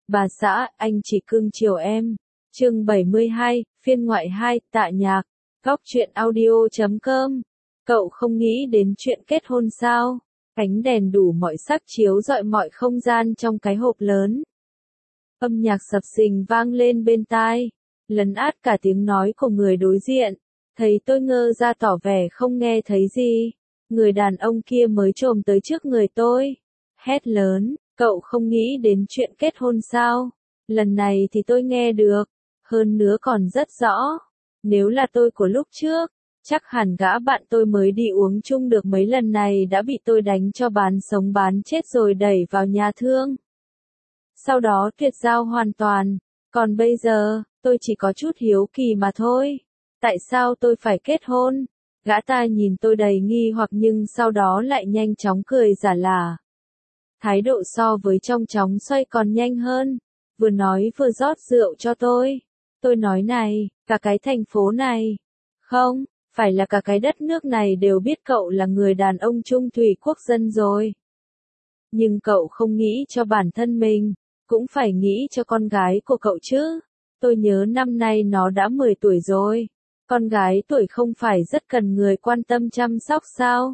Bà xã, anh chỉ cưng chiều em. Chương 72, phiên ngoại 2, Tạ Nhạc. Góc truyện audio.com. Cậu không nghĩ đến chuyện kết hôn sao? Ánh đèn đủ mọi sắc chiếu rọi mọi không gian trong cái hộp lớn. Âm nhạc sập sình vang lên bên tai, lấn át cả tiếng nói của người đối diện. Thấy tôi ngơ ra tỏ vẻ không nghe thấy gì. Người đàn ông kia mới chồm tới trước người tôi. Hét lớn, cậu không nghĩ đến chuyện kết hôn sao? Lần này thì tôi nghe được. Hơn nữa còn rất rõ. Nếu là tôi của lúc trước, chắc hẳn gã bạn tôi mới đi uống chung được mấy lần này đã bị tôi đánh cho bán sống bán chết rồi đẩy vào nhà thương. Sau đó tuyệt giao hoàn toàn. Còn bây giờ, tôi chỉ có chút hiếu kỳ mà thôi. Tại sao tôi phải kết hôn? Gã ta nhìn tôi đầy nghi hoặc nhưng sau đó lại nhanh chóng cười giả lả. Thái độ so với trong chóng xoay còn nhanh hơn. Vừa nói vừa rót rượu cho tôi. Tôi nói này, cả cái thành phố này. Không, phải là cả cái đất nước này đều biết cậu là người đàn ông trung thủy quốc dân rồi. Nhưng cậu không nghĩ cho bản thân mình, cũng phải nghĩ cho con gái của cậu chứ. Tôi nhớ năm nay nó đã 10 tuổi rồi. Con gái tuổi không phải rất cần người quan tâm chăm sóc sao?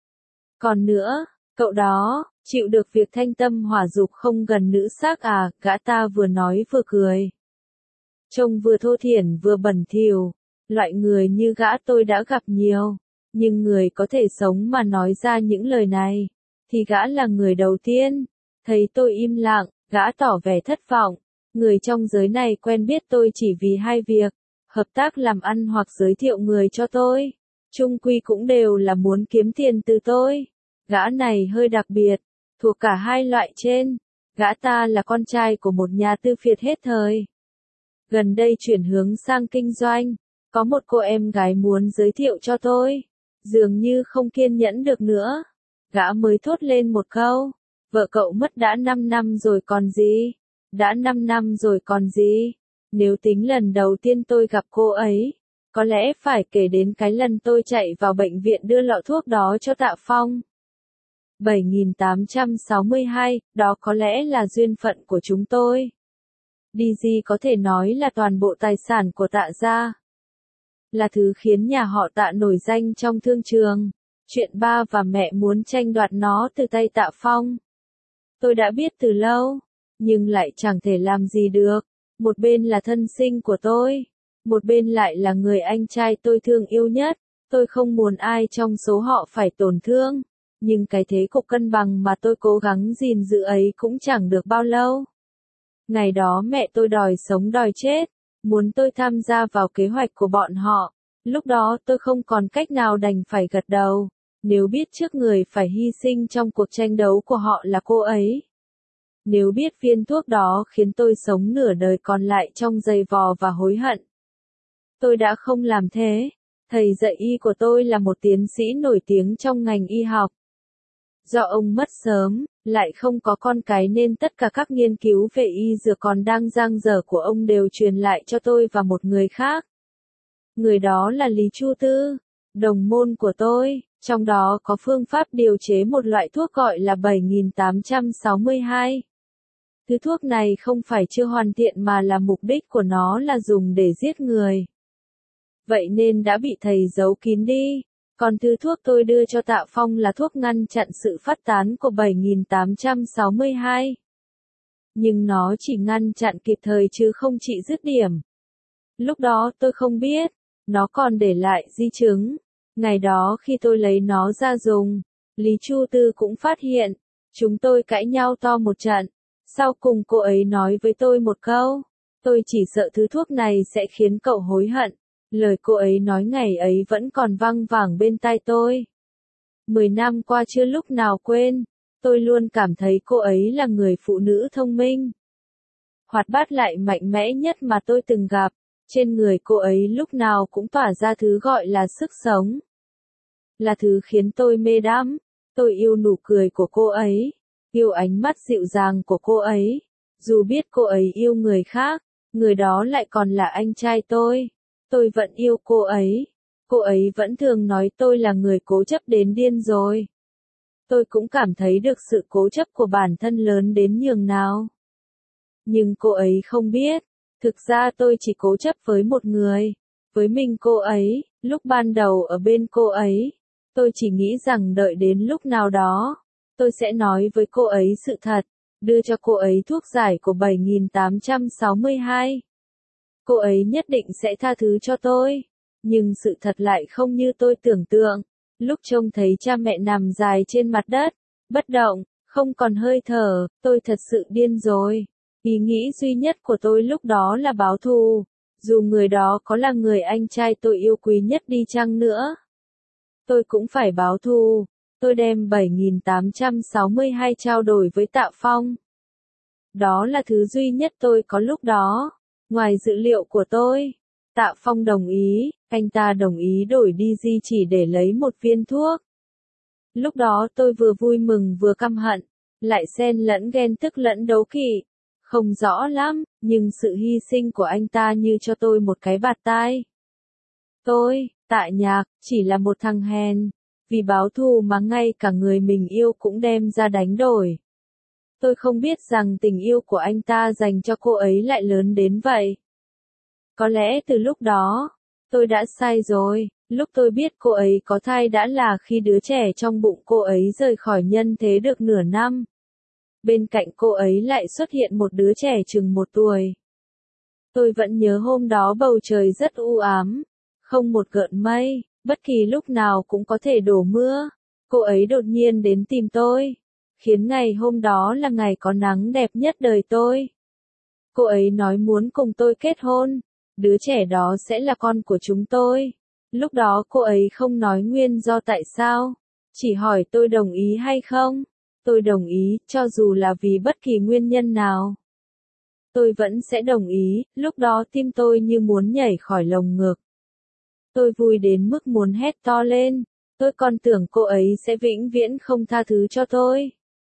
Còn nữa, cậu đó, chịu được việc thanh tâm hỏa dục không gần nữ sắc à? Gã ta vừa nói vừa cười. Trông vừa thô thiển vừa bẩn thỉu. Loại người như gã tôi đã gặp nhiều. Nhưng người có thể sống mà nói ra những lời này, thì gã là người đầu tiên. Thấy tôi im lặng, gã tỏ vẻ thất vọng. Người trong giới này quen biết tôi chỉ vì hai việc. Hợp tác làm ăn hoặc giới thiệu người cho tôi. Chung quy cũng đều là muốn kiếm tiền từ tôi. Gã này hơi đặc biệt, thuộc cả hai loại trên. Gã ta là con trai của một nhà tư phiệt hết thời. Gần đây chuyển hướng sang kinh doanh. Có một cô em gái muốn giới thiệu cho tôi. Dường như không kiên nhẫn được nữa. Gã mới thốt lên một câu. Vợ cậu mất đã 5 năm rồi còn gì? Đã 5 năm rồi còn gì? Nếu tính lần đầu tiên tôi gặp cô ấy, có lẽ phải kể đến cái lần tôi chạy vào bệnh viện đưa lọ thuốc đó cho Tạ Phong. 7862, đó có lẽ là duyên phận của chúng tôi. DG có thể nói là toàn bộ tài sản của Tạ gia. Là thứ khiến nhà họ Tạ nổi danh trong thương trường. Chuyện ba và mẹ muốn tranh đoạt nó từ tay Tạ Phong. Tôi đã biết từ lâu, nhưng lại chẳng thể làm gì được. Một bên là thân sinh của tôi, một bên lại là người anh trai tôi thương yêu nhất. Tôi không muốn ai trong số họ phải tổn thương, nhưng cái thế cục cân bằng mà tôi cố gắng gìn giữ ấy cũng chẳng được bao lâu. Ngày đó mẹ tôi đòi sống đòi chết, muốn tôi tham gia vào kế hoạch của bọn họ. Lúc đó tôi không còn cách nào đành phải gật đầu, nếu biết trước người phải hy sinh trong cuộc tranh đấu của họ là cô ấy. Nếu biết viên thuốc đó khiến tôi sống nửa đời còn lại trong giày vò và hối hận, tôi đã không làm thế. Thầy dạy y của tôi là một tiến sĩ nổi tiếng trong ngành y học. Do ông mất sớm, lại không có con cái nên tất cả các nghiên cứu về y dược còn đang dang dở của ông đều truyền lại cho tôi và một người khác. Người đó là Lý Chu Tư, đồng môn của tôi, trong đó có phương pháp điều chế một loại thuốc gọi là 7862. Thứ thuốc này không phải chưa hoàn thiện mà là mục đích của nó là dùng để giết người. Vậy nên đã bị thầy giấu kín đi. Còn thứ thuốc tôi đưa cho Tạ Phong là thuốc ngăn chặn sự phát tán của 7862. Nhưng nó chỉ ngăn chặn kịp thời chứ không trị dứt điểm. Lúc đó tôi không biết, nó còn để lại di chứng. Ngày đó khi tôi lấy nó ra dùng, Lý Chu Tư cũng phát hiện. Chúng tôi cãi nhau to một trận. Sau cùng cô ấy nói với tôi một câu. Tôi chỉ sợ thứ thuốc này sẽ khiến cậu hối hận. Lời cô ấy nói ngày ấy vẫn còn văng vẳng bên tai tôi. 10 năm qua chưa lúc nào quên. Tôi luôn cảm thấy cô ấy là người phụ nữ thông minh, hoạt bát lại mạnh mẽ nhất mà tôi từng gặp. Trên người cô ấy lúc nào cũng tỏa ra thứ gọi là sức sống. Là thứ khiến tôi mê đắm. Tôi yêu nụ cười của cô ấy, yêu ánh mắt dịu dàng của cô ấy. Dù biết cô ấy yêu người khác, người đó lại còn là anh trai tôi vẫn yêu cô ấy. Cô ấy vẫn thường nói tôi là người cố chấp đến điên rồi. Tôi cũng cảm thấy được sự cố chấp của bản thân lớn đến nhường nào. Nhưng cô ấy không biết. Thực ra tôi chỉ cố chấp với một người. Với mình cô ấy, lúc ban đầu ở bên cô ấy, tôi chỉ nghĩ rằng đợi đến lúc nào đó, tôi sẽ nói với cô ấy sự thật, đưa cho cô ấy thuốc giải của 7862. Cô ấy nhất định sẽ tha thứ cho tôi. Nhưng sự thật lại không như tôi tưởng tượng. Lúc trông thấy cha mẹ nằm dài trên mặt đất, bất động, không còn hơi thở, tôi thật sự điên rồi. Ý nghĩ duy nhất của tôi lúc đó là báo thù. Dù người đó có là người anh trai tôi yêu quý nhất đi chăng nữa, tôi cũng phải báo thù. Tôi đem 7862 trao đổi với Tạ Phong. Đó là thứ duy nhất tôi có lúc đó. Ngoài dự liệu của tôi, Tạ Phong đồng ý, anh ta đồng ý đổi đi di chỉ để lấy một viên thuốc. Lúc đó tôi vừa vui mừng vừa căm hận, lại xen lẫn ghen tức lẫn đố kỵ. Không rõ lắm, nhưng sự hy sinh của anh ta như cho tôi một cái bạt tai. Tôi, Tạ Nhạc, chỉ là một thằng hèn, vì báo thù mà ngay cả người mình yêu cũng đem ra đánh đổi. Tôi không biết rằng tình yêu của anh ta dành cho cô ấy lại lớn đến vậy. Có lẽ từ lúc đó, tôi đã sai rồi. Lúc tôi biết cô ấy có thai đã là khi đứa trẻ trong bụng cô ấy rời khỏi nhân thế được nửa năm. Bên cạnh cô ấy lại xuất hiện một đứa trẻ chừng 1 tuổi. Tôi vẫn nhớ hôm đó bầu trời rất u ám, không một gợn mây, bất kỳ lúc nào cũng có thể đổ mưa. Cô ấy đột nhiên đến tìm tôi, khiến ngày hôm đó là ngày có nắng đẹp nhất đời tôi. Cô ấy nói muốn cùng tôi kết hôn, đứa trẻ đó sẽ là con của chúng tôi. Lúc đó cô ấy không nói nguyên do tại sao, chỉ hỏi tôi đồng ý hay không. Tôi đồng ý, cho dù là vì bất kỳ nguyên nhân nào. Tôi vẫn sẽ đồng ý, lúc đó tim tôi như muốn nhảy khỏi lồng ngực. Tôi vui đến mức muốn hét to lên, tôi còn tưởng cô ấy sẽ vĩnh viễn không tha thứ cho tôi.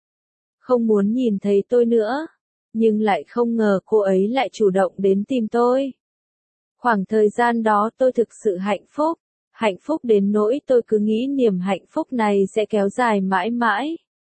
Không muốn nhìn thấy tôi nữa, nhưng lại không ngờ cô ấy lại chủ động đến tìm tôi. Khoảng thời gian đó tôi thực sự hạnh phúc đến nỗi tôi cứ nghĩ niềm hạnh phúc này sẽ kéo dài mãi mãi.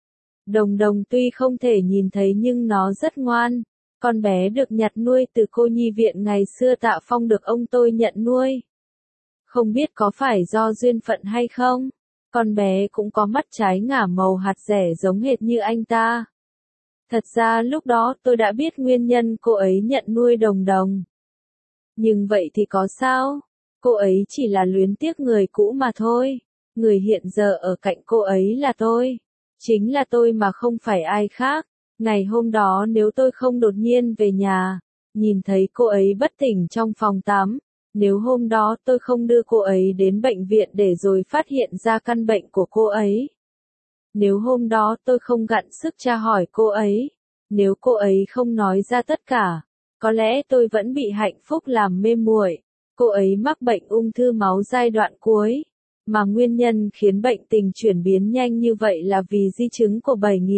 Đồng Đồng tuy không thể nhìn thấy nhưng nó rất ngoan. Con bé được nhặt nuôi từ cô nhi viện ngày xưa Tạ Phong được ông tôi nhận nuôi. Không biết có phải do duyên phận hay không, con bé cũng có mắt trái ngả màu hạt dẻ giống hệt như anh ta. Thật ra lúc đó tôi đã biết nguyên nhân cô ấy nhận nuôi Đồng Đồng. Nhưng vậy thì có sao? Cô ấy chỉ là luyến tiếc người cũ mà thôi. Người hiện giờ ở cạnh cô ấy là tôi. Chính là tôi mà không phải ai khác. Ngày hôm đó nếu tôi không đột nhiên về nhà, nhìn thấy cô ấy bất tỉnh trong phòng tắm, nếu hôm đó tôi không đưa cô ấy đến bệnh viện để rồi phát hiện ra căn bệnh của cô ấy, nếu hôm đó tôi không gặn sức tra hỏi cô ấy, nếu cô ấy không nói ra tất cả, có lẽ tôi vẫn bị hạnh phúc làm mê muội. Cô ấy mắc bệnh ung thư máu giai đoạn cuối, mà nguyên nhân khiến bệnh tình chuyển biến nhanh như vậy là vì di chứng của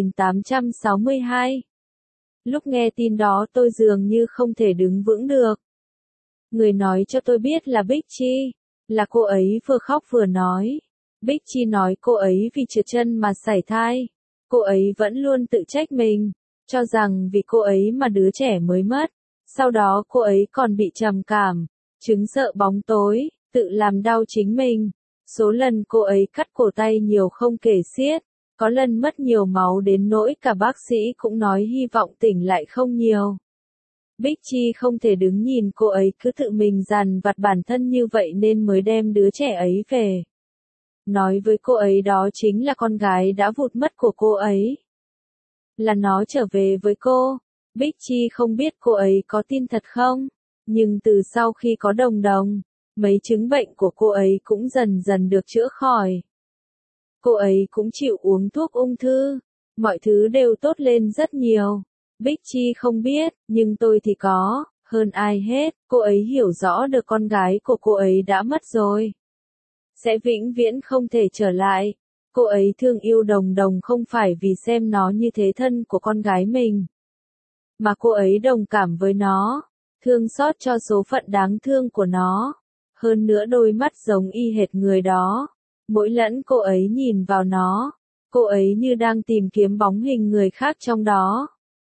7862. Lúc nghe tin đó tôi dường như không thể đứng vững được. Người nói cho tôi biết là Bích Chi, là cô ấy vừa khóc vừa nói. Bích Chi nói cô ấy vì trượt chân mà sảy thai. Cô ấy vẫn luôn tự trách mình, cho rằng vì cô ấy mà đứa trẻ mới mất. Sau đó cô ấy còn bị trầm cảm, chứng sợ bóng tối, tự làm đau chính mình. Số lần cô ấy cắt cổ tay nhiều không kể xiết, có lần mất nhiều máu đến nỗi cả bác sĩ cũng nói hy vọng tỉnh lại không nhiều. Bích Chi không thể đứng nhìn cô ấy cứ tự mình dằn vặt bản thân như vậy nên mới đem đứa trẻ ấy về. Nói với cô ấy đó chính là con gái đã vụt mất của cô ấy. Là nó trở về với cô. Bích Chi không biết cô ấy có tin thật không, nhưng từ sau khi có Đồng Đồng, mấy chứng bệnh của cô ấy cũng dần dần được chữa khỏi. Cô ấy cũng chịu uống thuốc ung thư, mọi thứ đều tốt lên rất nhiều. Bích Chi không biết, nhưng tôi thì có, hơn ai hết, cô ấy hiểu rõ được con gái của cô ấy đã mất rồi. Sẽ vĩnh viễn không thể trở lại. Cô ấy thương yêu Đồng Đồng không phải vì xem nó như thế thân của con gái mình, mà cô ấy đồng cảm với nó, thương xót cho số phận đáng thương của nó. Hơn nữa đôi mắt giống y hệt người đó. Mỗi lần cô ấy nhìn vào nó, cô ấy như đang tìm kiếm bóng hình người khác trong đó.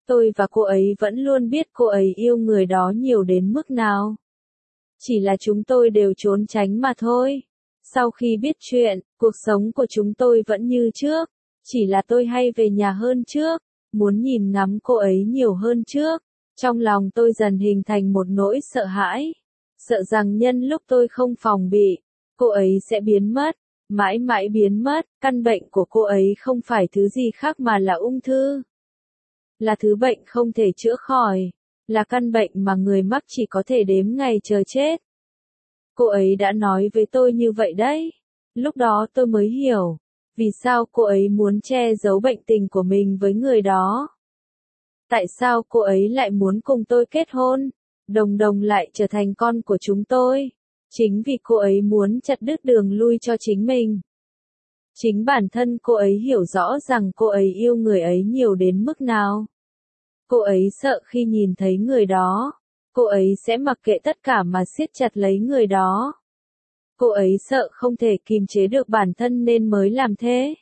Tôi và cô ấy vẫn luôn biết cô ấy yêu người đó nhiều đến mức nào. Chỉ là chúng tôi đều trốn tránh mà thôi. Sau khi biết chuyện, cuộc sống của chúng tôi vẫn như trước. Chỉ là tôi hay về nhà hơn trước, muốn nhìn ngắm cô ấy nhiều hơn trước. Trong lòng tôi dần hình thành một nỗi sợ hãi. Sợ rằng nhân lúc tôi không phòng bị, cô ấy sẽ biến mất, mãi mãi biến mất. Căn bệnh của cô ấy không phải thứ gì khác mà là ung thư. Là thứ bệnh không thể chữa khỏi, là căn bệnh mà người mắc chỉ có thể đếm ngày chờ chết. Cô ấy đã nói với tôi như vậy đấy. Lúc đó tôi mới hiểu, vì sao cô ấy muốn che giấu bệnh tình của mình với người đó. Tại sao cô ấy lại muốn cùng tôi kết hôn, Đồng Đồng lại trở thành con của chúng tôi. Chính vì cô ấy muốn chặt đứt đường lui cho chính mình. Chính bản thân cô ấy hiểu rõ rằng cô ấy yêu người ấy nhiều đến mức nào. Cô ấy sợ khi nhìn thấy người đó, cô ấy sẽ mặc kệ tất cả mà siết chặt lấy người đó. Cô ấy sợ không thể kìm chế được bản thân nên mới làm thế.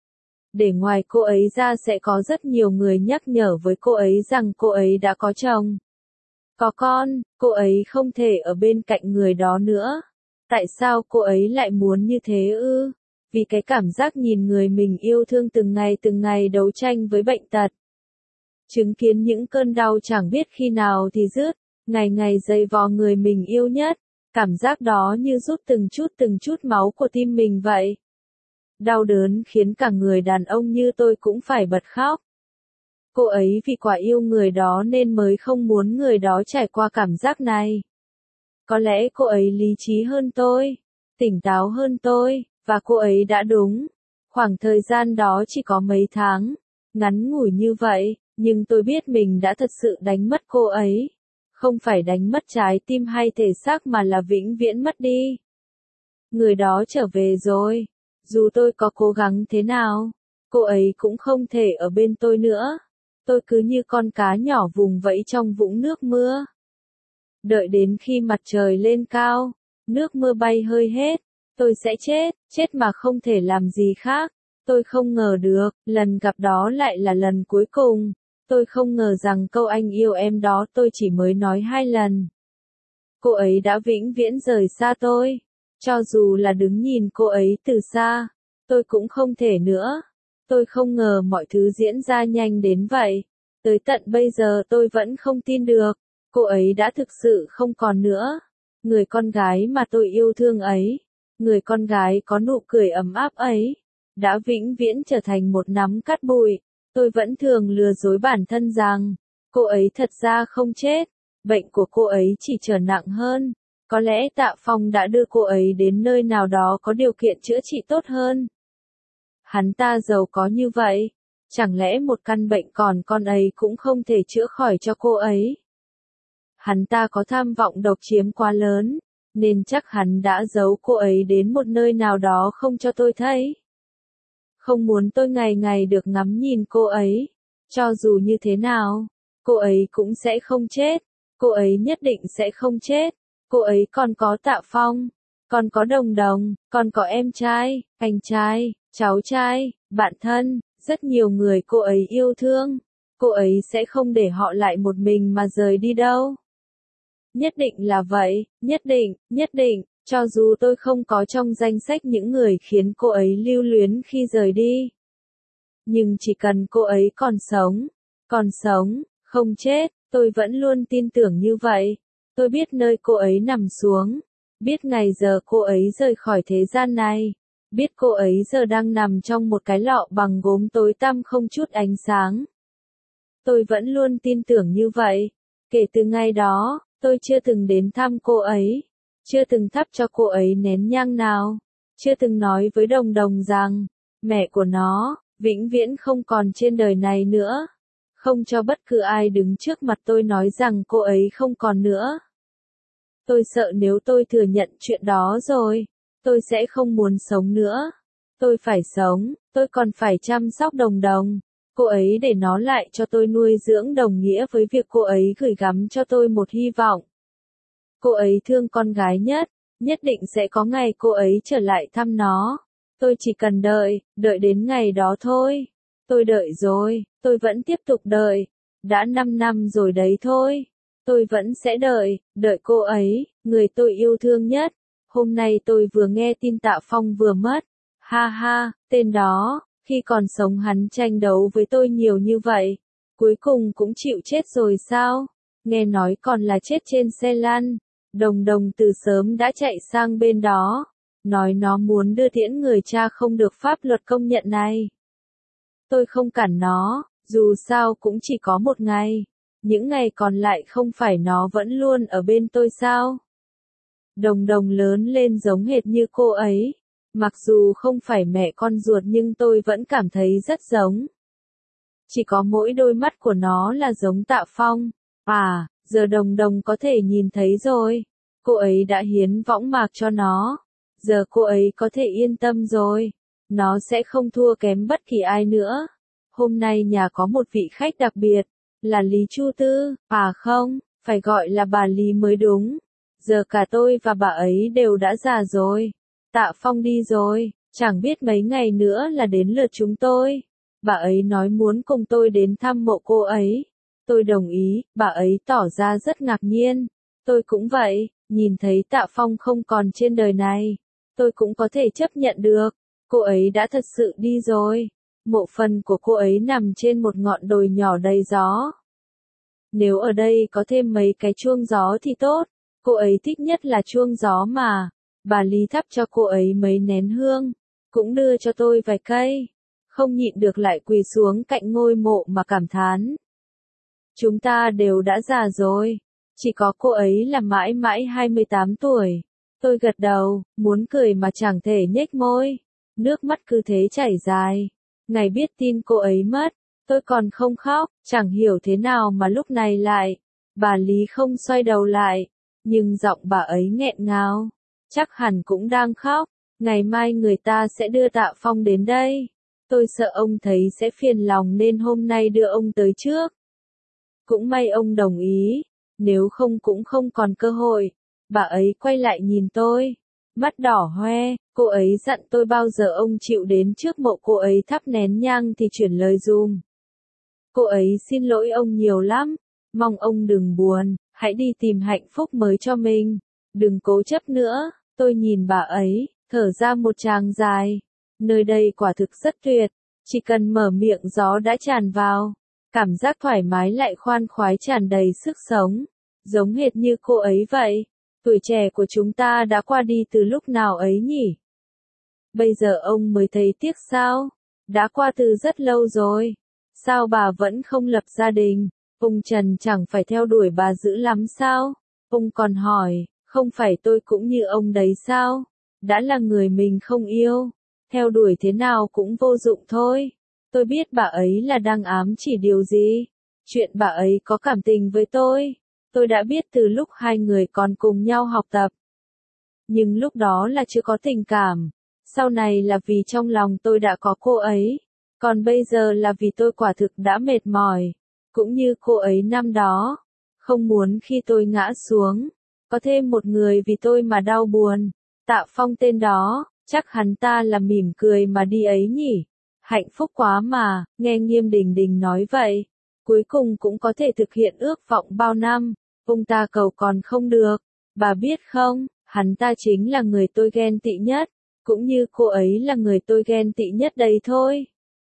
Để ngoài cô ấy ra sẽ có rất nhiều người nhắc nhở với cô ấy rằng cô ấy đã có chồng, có con, cô ấy không thể ở bên cạnh người đó nữa. Tại sao cô ấy lại muốn như thế ư? Vì cái cảm giác nhìn người mình yêu thương từng ngày đấu tranh với bệnh tật. Chứng kiến những cơn đau chẳng biết khi nào thì dứt, ngày ngày dày vò người mình yêu nhất. Cảm giác đó như rút từng chút máu của tim mình vậy. Đau đớn khiến cả người đàn ông như tôi cũng phải bật khóc. Cô ấy vì quá yêu người đó nên mới không muốn người đó trải qua cảm giác này. Có lẽ cô ấy lý trí hơn tôi, tỉnh táo hơn tôi, và cô ấy đã đúng. Khoảng thời gian đó chỉ có mấy tháng, ngắn ngủi như vậy, nhưng tôi biết mình đã thật sự đánh mất cô ấy. Không phải đánh mất trái tim hay thể xác mà là vĩnh viễn mất đi. Người đó trở về rồi. Dù tôi có cố gắng thế nào, cô ấy cũng không thể ở bên tôi nữa. Tôi cứ như con cá nhỏ vùng vẫy trong vũng nước mưa. Đợi đến khi mặt trời lên cao, nước mưa bay hơi hết, tôi sẽ chết mà không thể làm gì khác. Tôi không ngờ được, lần gặp đó lại là lần cuối cùng. Tôi không ngờ rằng câu anh yêu em đó tôi chỉ mới nói 2 lần. Cô ấy đã vĩnh viễn rời xa tôi. Cho dù là đứng nhìn cô ấy từ xa, tôi cũng không thể nữa. Tôi không ngờ mọi thứ diễn ra nhanh đến vậy. Tới tận bây giờ tôi vẫn không tin được. Cô ấy đã thực sự không còn nữa. Người con gái mà tôi yêu thương ấy, người con gái có nụ cười ấm áp ấy, đã vĩnh viễn trở thành một nắm cát bụi. Tôi vẫn thường lừa dối bản thân rằng, cô ấy thật ra không chết, bệnh của cô ấy chỉ trở nặng hơn. Có lẽ Tạ Phong đã đưa cô ấy đến nơi nào đó có điều kiện chữa trị tốt hơn. Hắn ta giàu có như vậy, chẳng lẽ một căn bệnh còn con ấy cũng không thể chữa khỏi cho cô ấy? Hắn ta có tham vọng độc chiếm quá lớn, nên chắc hắn đã giấu cô ấy đến một nơi nào đó không cho tôi thấy. Không muốn tôi ngày ngày được ngắm nhìn cô ấy. Cho dù như thế nào, cô ấy cũng sẽ không chết. Cô ấy nhất định sẽ không chết. Cô ấy còn có Tạ Phong, còn có Đồng Đồng, còn có em trai, anh trai, cháu trai, bạn thân, rất nhiều người cô ấy yêu thương. Cô ấy sẽ không để họ lại một mình mà rời đi đâu. Nhất định là vậy, nhất định, cho dù tôi không có trong danh sách những người khiến cô ấy lưu luyến khi rời đi. Nhưng chỉ cần cô ấy còn sống, không chết, tôi vẫn luôn tin tưởng như vậy. Tôi biết nơi cô ấy nằm xuống, biết ngày giờ cô ấy rời khỏi thế gian này, biết cô ấy giờ đang nằm trong một cái lọ bằng gốm tối tăm không chút ánh sáng. Tôi vẫn luôn tin tưởng như vậy. Kể từ ngày đó, tôi chưa từng đến thăm cô ấy, chưa từng thắp cho cô ấy nén nhang nào, chưa từng nói với Đồng Đồng rằng, mẹ của nó, vĩnh viễn không còn trên đời này nữa. Không cho bất cứ ai đứng trước mặt tôi nói rằng cô ấy không còn nữa. Tôi sợ nếu tôi thừa nhận chuyện đó rồi, tôi sẽ không muốn sống nữa. Tôi phải sống, tôi còn phải chăm sóc Đồng Đồng. Cô ấy để nó lại cho tôi nuôi dưỡng đồng nghĩa với việc cô ấy gửi gắm cho tôi một hy vọng. Cô ấy thương con gái nhất định sẽ có ngày cô ấy trở lại thăm nó. Tôi chỉ cần đợi đến ngày đó thôi. Tôi đợi rồi, tôi vẫn tiếp tục đợi. Đã 5 năm rồi đấy thôi. Tôi vẫn sẽ đợi cô ấy, người tôi yêu thương nhất. Hôm nay tôi vừa nghe tin Tạ Phong vừa mất. Ha ha, tên đó, khi còn sống hắn tranh đấu với tôi nhiều như vậy. Cuối cùng cũng chịu chết rồi sao? Nghe nói còn là chết trên xe lăn. Đồng Đồng từ sớm đã chạy sang bên đó. Nói nó muốn đưa tiễn người cha không được pháp luật công nhận này. Tôi không cản nó, dù sao cũng chỉ có một ngày. Những ngày còn lại không phải nó vẫn luôn ở bên tôi sao? Đồng Đồng lớn lên giống hệt như cô ấy. Mặc dù không phải mẹ con ruột nhưng tôi vẫn cảm thấy rất giống. Chỉ có mỗi đôi mắt của nó là giống Tạ Phong. À, giờ Đồng Đồng có thể nhìn thấy rồi. Cô ấy đã hiến võng mạc cho nó. Giờ cô ấy có thể yên tâm rồi. Nó sẽ không thua kém bất kỳ ai nữa. Hôm nay nhà có một vị khách đặc biệt. Là Lý Chu Tư. À không, phải gọi là bà Lý mới đúng. Giờ cả tôi và bà ấy đều đã già rồi. Tạ Phong đi rồi, chẳng biết mấy ngày nữa là đến lượt chúng tôi. Bà ấy nói muốn cùng tôi đến thăm mộ cô ấy. Tôi đồng ý, bà ấy tỏ ra rất ngạc nhiên. Tôi cũng vậy, nhìn thấy Tạ Phong không còn trên đời này. Tôi cũng có thể chấp nhận được. Cô ấy đã thật sự đi rồi. Mộ phần của cô ấy nằm trên một ngọn đồi nhỏ đầy gió. Nếu ở đây có thêm mấy cái chuông gió thì tốt. Cô ấy thích nhất là chuông gió mà. Bà Lý thắp cho cô ấy mấy nén hương. Cũng đưa cho tôi vài cây. Không nhịn được lại quỳ xuống cạnh ngôi mộ mà cảm thán. Chúng ta đều đã già rồi. Chỉ có cô ấy là mãi mãi 28 tuổi. Tôi gật đầu, muốn cười mà chẳng thể nhếch môi. Nước mắt cứ thế chảy dài. Ngày biết tin cô ấy mất, tôi còn không khóc, chẳng hiểu thế nào mà lúc này lại. Bà Lý không xoay đầu lại, nhưng giọng bà ấy nghẹn ngào. Chắc hẳn cũng đang khóc. Ngày mai người ta sẽ đưa Tạ Phong đến đây. Tôi sợ ông thấy sẽ phiền lòng nên hôm nay đưa ông tới trước. Cũng may ông đồng ý, nếu không cũng không còn cơ hội. Bà ấy quay lại nhìn tôi, mắt đỏ hoe, cô ấy dặn tôi bao giờ ông chịu đến trước mộ cô ấy thắp nén nhang thì chuyển lời dùm. Cô ấy xin lỗi ông nhiều lắm, mong ông đừng buồn, hãy đi tìm hạnh phúc mới cho mình, đừng cố chấp nữa. Tôi nhìn bà ấy, thở ra một tràng dài. Nơi đây quả thực rất tuyệt, chỉ cần mở miệng gió đã tràn vào. Cảm giác thoải mái lại khoan khoái tràn đầy sức sống, giống hệt như cô ấy vậy. Tuổi trẻ của chúng ta đã qua đi từ lúc nào ấy nhỉ? Bây giờ ông mới thấy tiếc sao? Đã qua từ rất lâu rồi. Sao bà vẫn không lập gia đình? Ông Trần chẳng phải theo đuổi bà dữ lắm sao? Ông còn hỏi, không phải tôi cũng như ông đấy sao? Đã là người mình không yêu, theo đuổi thế nào cũng vô dụng thôi. Tôi biết bà ấy là đang ám chỉ điều gì. Chuyện bà ấy có cảm tình với tôi đã biết từ lúc hai người còn cùng nhau học tập. Nhưng lúc đó là chưa có tình cảm. Sau này là vì trong lòng tôi đã có cô ấy. Còn bây giờ là vì tôi quả thực đã mệt mỏi. Cũng như cô ấy năm đó. Không muốn khi tôi ngã xuống, có thêm một người vì tôi mà đau buồn. Tạ Phong tên đó, chắc hắn ta là mỉm cười mà đi ấy nhỉ. Hạnh phúc quá mà, nghe Nghiêm Đình Đình nói vậy. Cuối cùng cũng có thể thực hiện ước vọng bao năm. Ông ta cầu còn không được. Bà biết không, hắn ta chính là người tôi ghen tị nhất. Cũng như cô ấy là người tôi ghen tị nhất đấy thôi.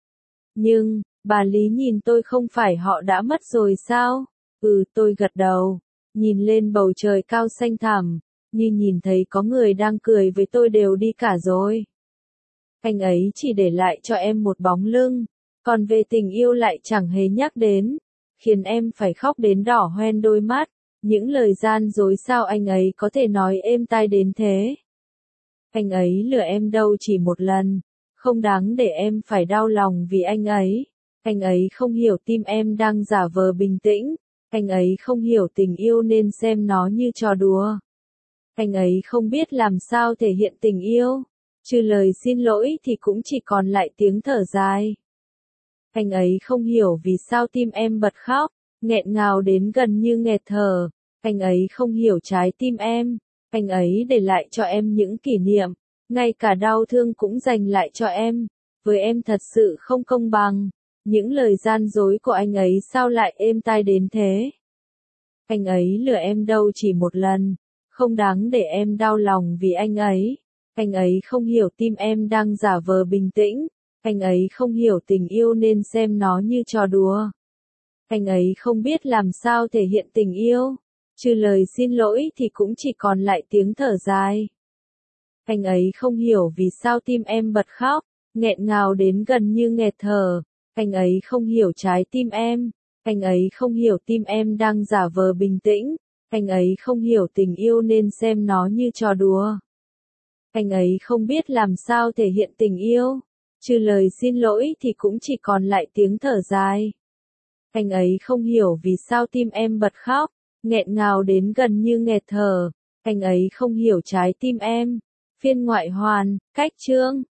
Nhưng, bà Lý nhìn tôi không phải họ đã mất rồi sao? Tôi gật đầu. Nhìn lên bầu trời cao xanh thẳm. Như nhìn thấy có người đang cười với tôi đều đi cả rồi. Anh ấy chỉ để lại cho em một bóng lưng. Còn về tình yêu lại chẳng hề nhắc đến. Khiến em phải khóc đến đỏ hoen đôi mắt. Những lời gian dối sao anh ấy có thể nói êm tai đến thế. Anh ấy lừa em đâu chỉ một lần. Không đáng để em phải đau lòng vì anh ấy. Anh ấy không hiểu tim em đang giả vờ bình tĩnh. Anh ấy không hiểu tình yêu nên xem nó như trò đùa. Anh ấy không biết làm sao thể hiện tình yêu. Trừ lời xin lỗi thì cũng chỉ còn lại tiếng thở dài. Anh ấy không hiểu vì sao tim em bật khóc, nghẹn ngào đến gần như nghẹt thở. Anh ấy không hiểu trái tim em. Anh ấy để lại cho em những kỷ niệm, ngay cả đau thương cũng dành lại cho em. Với em thật sự không công bằng. Những lời gian dối của anh ấy sao lại êm tai đến thế? Anh ấy lừa em đâu chỉ một lần, không đáng để em đau lòng vì anh ấy. Anh ấy không hiểu tim em đang giả vờ bình tĩnh, anh ấy không hiểu tình yêu nên xem nó như trò đùa. Anh ấy không biết làm sao thể hiện tình yêu, trừ lời xin lỗi thì cũng chỉ còn lại tiếng thở dài. Anh ấy không hiểu vì sao tim em bật khóc, nghẹn ngào đến gần như nghẹt thở. Anh ấy không hiểu trái tim em. Anh ấy không hiểu tim em đang giả vờ bình tĩnh. Anh ấy không hiểu tình yêu nên xem nó như trò đùa. Anh ấy không biết làm sao thể hiện tình yêu, trừ lời xin lỗi thì cũng chỉ còn lại tiếng thở dài. Anh ấy không hiểu vì sao tim em bật khóc, nghẹn ngào đến gần như nghẹt thở. Anh ấy không hiểu trái tim em. Phiên ngoại hoàn, cách chương